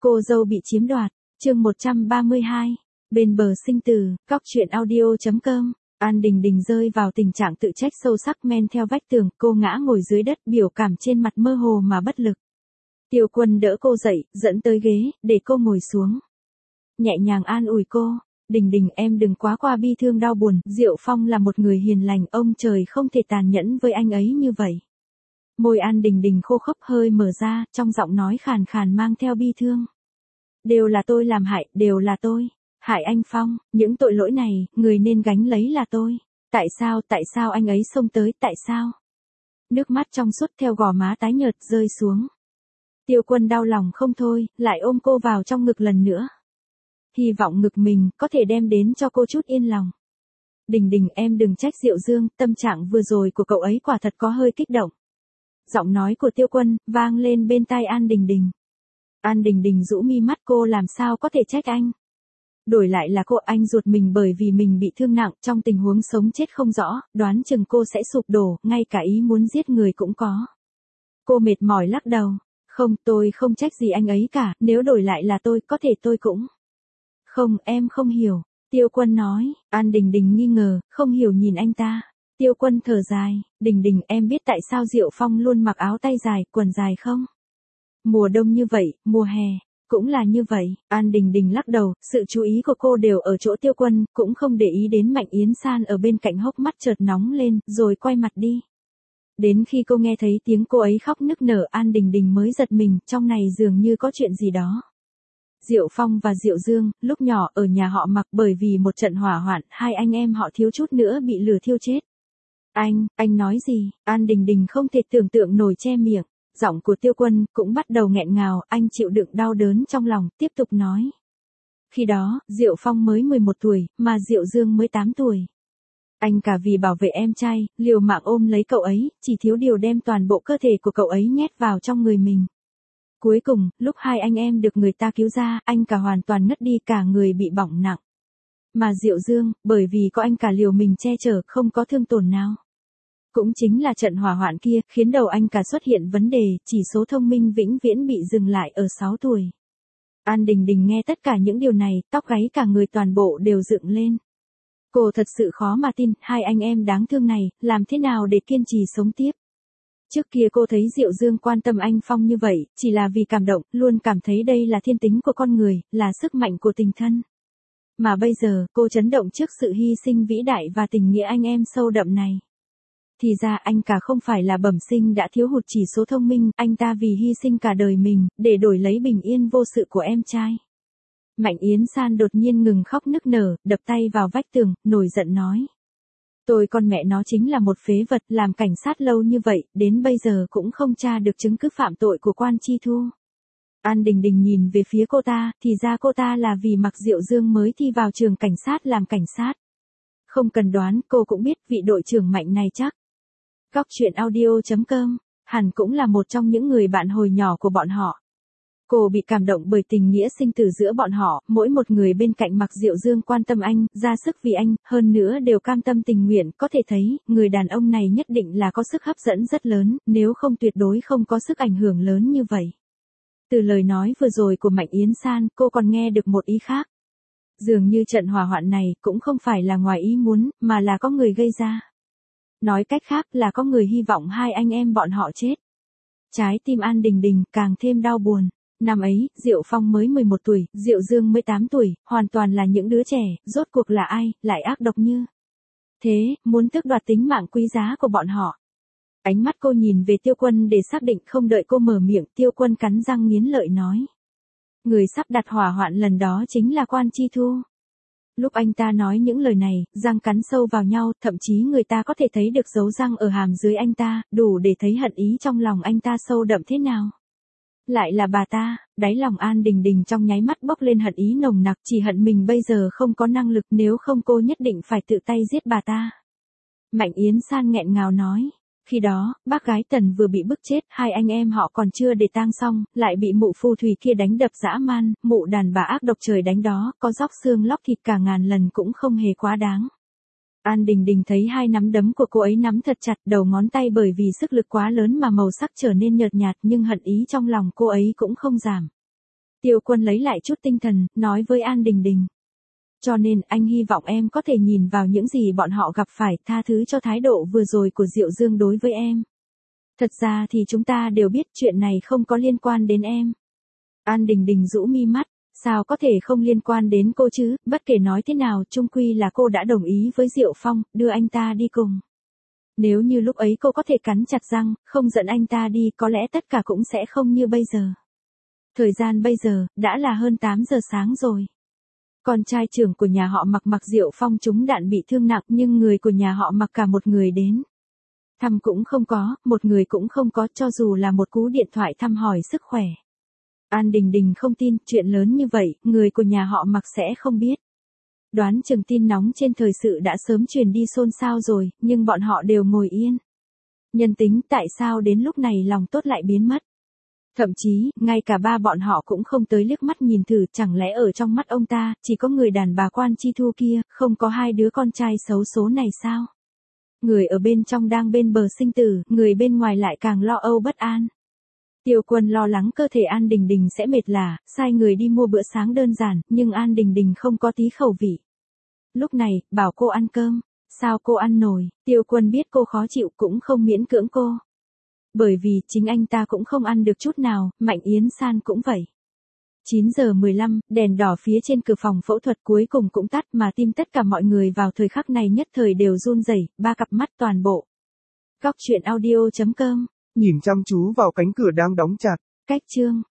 Cô dâu bị chiếm đoạt, chương 132, bên bờ sinh tử, góc truyện audio.com. An Đình Đình rơi vào tình trạng tự trách sâu sắc, men theo vách tường, cô ngã ngồi dưới đất, biểu cảm trên mặt mơ hồ mà bất lực. Tiêu Quân đỡ cô dậy, dẫn tới ghế, để cô ngồi xuống. Nhẹ nhàng an ủi cô, Đình Đình em đừng quá qua bi thương đau buồn, Diệu Phong là một người hiền lành, ông trời không thể tàn nhẫn với anh ấy như vậy. Môi An Đình Đình khô khốc hơi mở ra, trong giọng nói khàn khàn mang theo bi thương. Đều là tôi làm hại, đều là tôi. Hại anh Phong, những tội lỗi này, người nên gánh lấy là tôi. Tại sao anh ấy xông tới, tại sao? Nước mắt trong suốt theo gò má tái nhợt rơi xuống. Tiêu Quân đau lòng không thôi, lại ôm cô vào trong ngực lần nữa. Hy vọng ngực mình có thể đem đến cho cô chút yên lòng. Đình Đình em đừng trách Diệu Dương, tâm trạng vừa rồi của cậu ấy quả thật có hơi kích động. Giọng nói của Tiêu Quân vang lên bên tai An Đình Đình. An Đình Đình rũ mi mắt, cô làm sao có thể trách anh. Đổi lại là cô, anh ruột mình bởi vì mình bị thương nặng, trong tình huống sống chết không rõ, đoán chừng cô sẽ sụp đổ, ngay cả ý muốn giết người cũng có. Cô mệt mỏi lắc đầu. Không, tôi không trách gì anh ấy cả, nếu đổi lại là tôi, có thể tôi cũng. Không, em không hiểu. Tiêu Quân nói. An Đình Đình nghi ngờ, không hiểu nhìn anh ta. Tiêu Quân thở dài. Đình Đình em biết tại sao Diệu Phong luôn mặc áo tay dài, quần dài không? Mùa đông như vậy, mùa hè cũng là như vậy. An Đình Đình lắc đầu, sự chú ý của cô đều ở chỗ Tiêu Quân, cũng không để ý đến Mạnh Yến San ở bên cạnh, hốc mắt chợt nóng lên, rồi quay mặt đi. Đến khi cô nghe thấy tiếng cô ấy khóc nức nở, An Đình Đình mới giật mình, trong này dường như có chuyện gì đó. Diệu Phong và Diệu Dương, lúc nhỏ ở nhà họ Mặc, bởi vì một trận hỏa hoạn, hai anh em họ thiếu chút nữa bị lửa thiêu chết. Anh nói gì? An Đình Đình không thể tưởng tượng nổi, che miệng. Giọng của Tiêu Quân cũng bắt đầu nghẹn ngào, anh chịu đựng đau đớn trong lòng, tiếp tục nói. Khi đó, Diệu Phong mới 11 tuổi, mà Diệu Dương mới 8 tuổi. Anh cả vì bảo vệ em trai, liều mạng ôm lấy cậu ấy, chỉ thiếu điều đem toàn bộ cơ thể của cậu ấy nhét vào trong người mình. Cuối cùng, lúc hai anh em được người ta cứu ra, anh cả hoàn toàn ngất đi, cả người bị bỏng nặng. Mà Diệu Dương, bởi vì có anh cả liều mình che chở, không có thương tổn nào. Cũng chính là trận hỏa hoạn kia, khiến đầu anh cả xuất hiện vấn đề, chỉ số thông minh vĩnh viễn bị dừng lại ở 6 tuổi. An Đình Đình nghe tất cả những điều này, tóc gáy cả người toàn bộ đều dựng lên. Cô thật sự khó mà tin, hai anh em đáng thương này, làm thế nào để kiên trì sống tiếp. Trước kia cô thấy Diệu Dương quan tâm anh Phong như vậy, chỉ là vì cảm động, luôn cảm thấy đây là thiên tính của con người, là sức mạnh của tình thân. Mà bây giờ, cô chấn động trước sự hy sinh vĩ đại và tình nghĩa anh em sâu đậm này. Thì ra anh cả không phải là bẩm sinh đã thiếu hụt chỉ số thông minh, anh ta vì hy sinh cả đời mình, để đổi lấy bình yên vô sự của em trai. Mạnh Yến San đột nhiên ngừng khóc nức nở, đập tay vào vách tường, nổi giận nói. Tôi con mẹ nó chính là một phế vật, làm cảnh sát lâu như vậy, đến bây giờ cũng không tra được chứng cứ phạm tội của Quan Chi Thu. An Đình Đình nhìn về phía cô ta, thì ra cô ta là vì Mặc Diệu Dương mới thi vào trường cảnh sát làm cảnh sát. Không cần đoán, cô cũng biết vị đội trưởng Mạnh này chắc. Góc truyện audio.com, hẳn cũng là một trong những người bạn hồi nhỏ của bọn họ. Cô bị cảm động bởi tình nghĩa sinh tử giữa bọn họ, mỗi một người bên cạnh Mặc Diệu Dương quan tâm anh, ra sức vì anh, hơn nữa đều cam tâm tình nguyện, có thể thấy, người đàn ông này nhất định là có sức hấp dẫn rất lớn, nếu không tuyệt đối không có sức ảnh hưởng lớn như vậy. Từ lời nói vừa rồi của Mạnh Yến San, cô còn nghe được một ý khác. Dường như trận hỏa hoạn này cũng không phải là ngoài ý muốn, mà là có người gây ra. Nói cách khác là có người hy vọng hai anh em bọn họ chết. Trái tim An Đình Đình càng thêm đau buồn. Năm ấy, Diệu Phong mới 11 tuổi, Diệu Dương mới 8 tuổi, hoàn toàn là những đứa trẻ, rốt cuộc là ai, lại ác độc như thế, muốn tước đoạt tính mạng quý giá của bọn họ. Ánh mắt cô nhìn về Tiêu Quân để xác định, không đợi cô mở miệng, Tiêu Quân cắn răng nghiến lợi nói. Người sắp đặt hỏa hoạn lần đó chính là Quan Chi Thu. Lúc anh ta nói những lời này, răng cắn sâu vào nhau, thậm chí người ta có thể thấy được dấu răng ở hàm dưới anh ta, đủ để thấy hận ý trong lòng anh ta sâu đậm thế nào. Lại là bà ta, đáy lòng An Đình Đình trong nháy mắt bốc lên hận ý nồng nặc, chỉ hận mình bây giờ không có năng lực, nếu không cô nhất định phải tự tay giết bà ta. Mạnh Yến San nghẹn ngào nói. Khi đó, bác gái Tần vừa bị bức chết, hai anh em họ còn chưa để tang xong, lại bị mụ phù thủy kia đánh đập dã man, mụ đàn bà ác độc trời đánh đó, có róc xương lóc thịt cả ngàn lần cũng không hề quá đáng. An Đình Đình thấy hai nắm đấm của cô ấy nắm thật chặt, đầu ngón tay bởi vì sức lực quá lớn mà màu sắc trở nên nhợt nhạt, nhưng hận ý trong lòng cô ấy cũng không giảm. Tiêu Quân lấy lại chút tinh thần, nói với An Đình Đình. Cho nên anh hy vọng em có thể nhìn vào những gì bọn họ gặp phải, tha thứ cho thái độ vừa rồi của Diệu Dương đối với em. Thật ra thì chúng ta đều biết chuyện này không có liên quan đến em. An Đình Đình rũ mi mắt, sao có thể không liên quan đến cô chứ, bất kể nói thế nào chung quy là cô đã đồng ý với Diệu Phong, đưa anh ta đi cùng. Nếu như lúc ấy cô có thể cắn chặt răng, không dẫn anh ta đi, có lẽ tất cả cũng sẽ không như bây giờ. Thời gian bây giờ, đã là hơn 8 giờ sáng rồi. Con trai trưởng của nhà họ Mặc Diệu Phong trúng đạn bị thương nặng, nhưng người của nhà họ Mặc cả một người đến thăm cũng không có, một người cũng không có, cho dù là một cú điện thoại thăm hỏi sức khỏe. An Đình Đình không tin, chuyện lớn như vậy, người của nhà họ Mặc sẽ không biết. Đoán chừng tin nóng trên thời sự đã sớm truyền đi xôn xao rồi, nhưng bọn họ đều ngồi yên. Nhân tính, tại sao đến lúc này lòng tốt lại biến mất? Thậm chí, ngay cả ba bọn họ cũng không tới liếc mắt nhìn thử, chẳng lẽ ở trong mắt ông ta, chỉ có người đàn bà Quan Chi Thu kia, không có hai đứa con trai xấu số này sao? Người ở bên trong đang bên bờ sinh tử, người bên ngoài lại càng lo âu bất an. Tiêu Quân lo lắng cơ thể An Đình Đình sẽ mệt lả, sai người đi mua bữa sáng đơn giản, nhưng An Đình Đình không có tí khẩu vị. Lúc này, bảo cô ăn cơm, sao cô ăn nổi, Tiêu Quân biết cô khó chịu cũng không miễn cưỡng cô. Bởi vì chính anh ta cũng không ăn được chút nào, Mạnh Yến San cũng vậy. 9 giờ 15, đèn đỏ phía trên cửa phòng phẫu thuật cuối cùng cũng tắt, mà tim tất cả mọi người vào thời khắc này nhất thời đều run rẩy, ba cặp mắt toàn bộ. Góc truyện audio.com. Nhìn chăm chú vào cánh cửa đang đóng chặt. Cách chương